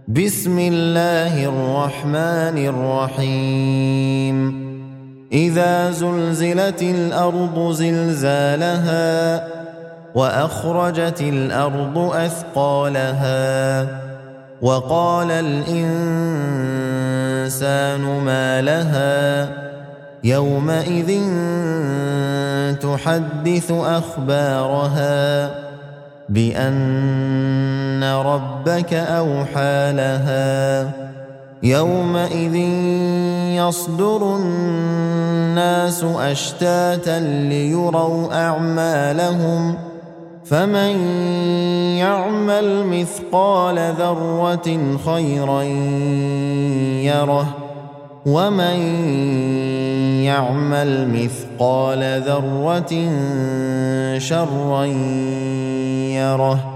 بسم الله الرحمن الرحيم إذا زلزلت الأرض زلزالها وأخرجت الأرض أثقالها وقال الإنسان ما لها يومئذ تحدث أخبارها بأن ربك أوحى لها يومئذ يصدر الناس أشتاتا ليروا أعمالهم فمن يعمل مثقال ذرة خيرا يره ومن يعمل مثقال ذرة شرا يره